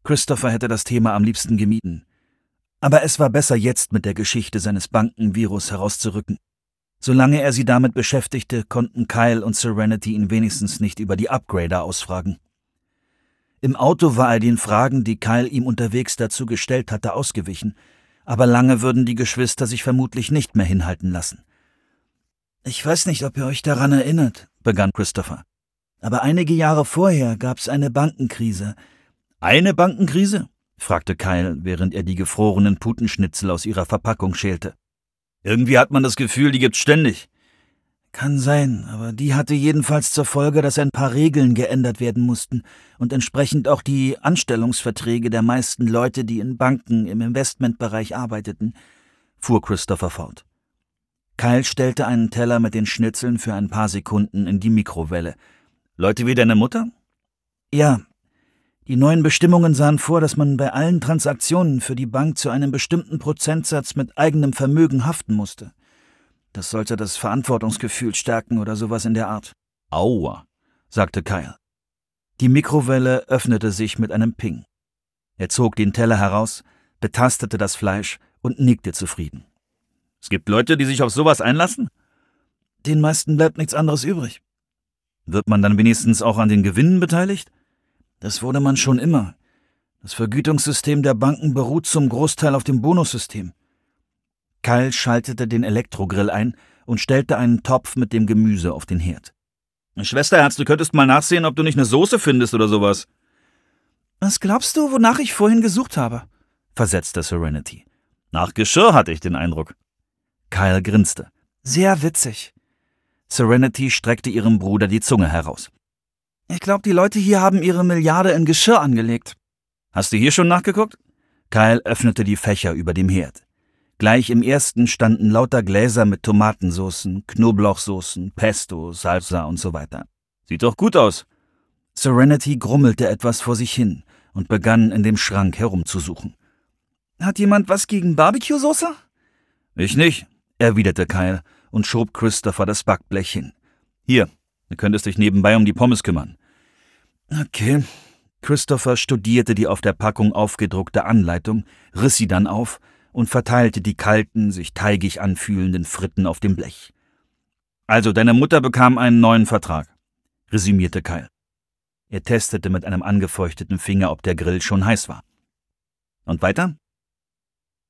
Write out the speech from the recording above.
Christopher hätte das Thema am liebsten gemieden. Aber es war besser, jetzt mit der Geschichte seines Bankenvirus herauszurücken. Solange er sie damit beschäftigte, konnten Kyle und Serenity ihn wenigstens nicht über die Upgrader ausfragen. Im Auto war er den Fragen, die Kyle ihm unterwegs dazu gestellt hatte, ausgewichen, aber lange würden die Geschwister sich vermutlich nicht mehr hinhalten lassen. »Ich weiß nicht, ob ihr euch daran erinnert«, begann Christopher. »Aber einige Jahre vorher gab es eine Bankenkrise.« »Eine Bankenkrise?« fragte Kyle, während er die gefrorenen Putenschnitzel aus ihrer Verpackung schälte. »Irgendwie hat man das Gefühl, die gibt's ständig.« »Kann sein, aber die hatte jedenfalls zur Folge, dass ein paar Regeln geändert werden mussten und entsprechend auch die Anstellungsverträge der meisten Leute, die in Banken im Investmentbereich arbeiteten«, fuhr Christopher fort. Kyle stellte einen Teller mit den Schnitzeln für ein paar Sekunden in die Mikrowelle. »Leute wie deine Mutter?« »Ja. Die neuen Bestimmungen sahen vor, dass man bei allen Transaktionen für die Bank zu einem bestimmten Prozentsatz mit eigenem Vermögen haften musste. Das sollte das Verantwortungsgefühl stärken oder sowas in der Art.« »Aua«, sagte Kyle. Die Mikrowelle öffnete sich mit einem Ping. Er zog den Teller heraus, betastete das Fleisch und nickte zufrieden. »Es gibt Leute, die sich auf sowas einlassen?« »Den meisten bleibt nichts anderes übrig.« »Wird man dann wenigstens auch an den Gewinnen beteiligt?« »Das wurde man schon immer. Das Vergütungssystem der Banken beruht zum Großteil auf dem Bonussystem.« Kyle schaltete den Elektrogrill ein und stellte einen Topf mit dem Gemüse auf den Herd. »Schwesterherz, du könntest mal nachsehen, ob du nicht eine Soße findest oder sowas.« »Was glaubst du, wonach ich vorhin gesucht habe?« versetzte Serenity. »Nach Geschirr hatte ich den Eindruck.« Kyle grinste. »Sehr witzig.« Serenity streckte ihrem Bruder die Zunge heraus. »Ich glaube, die Leute hier haben ihre Milliarde in Geschirr angelegt.« »Hast du hier schon nachgeguckt?« Kyle öffnete die Fächer über dem Herd. Gleich im ersten standen lauter Gläser mit Tomatensoßen, Knoblauchsoßen, Pesto, Salsa und so weiter. »Sieht doch gut aus.« Serenity grummelte etwas vor sich hin und begann in dem Schrank herumzusuchen. »Hat jemand was gegen Barbecue-Soße?« »Ich nicht«, erwiderte Kyle und schob Christopher das Backblech hin. »Hier, du könntest dich nebenbei um die Pommes kümmern.« »Okay.« Christopher studierte die auf der Packung aufgedruckte Anleitung, riss sie dann auf und verteilte die kalten, sich teigig anfühlenden Fritten auf dem Blech. »Also, deine Mutter bekam einen neuen Vertrag«, resümierte Kyle. Er testete mit einem angefeuchteten Finger, ob der Grill schon heiß war. »Und weiter?«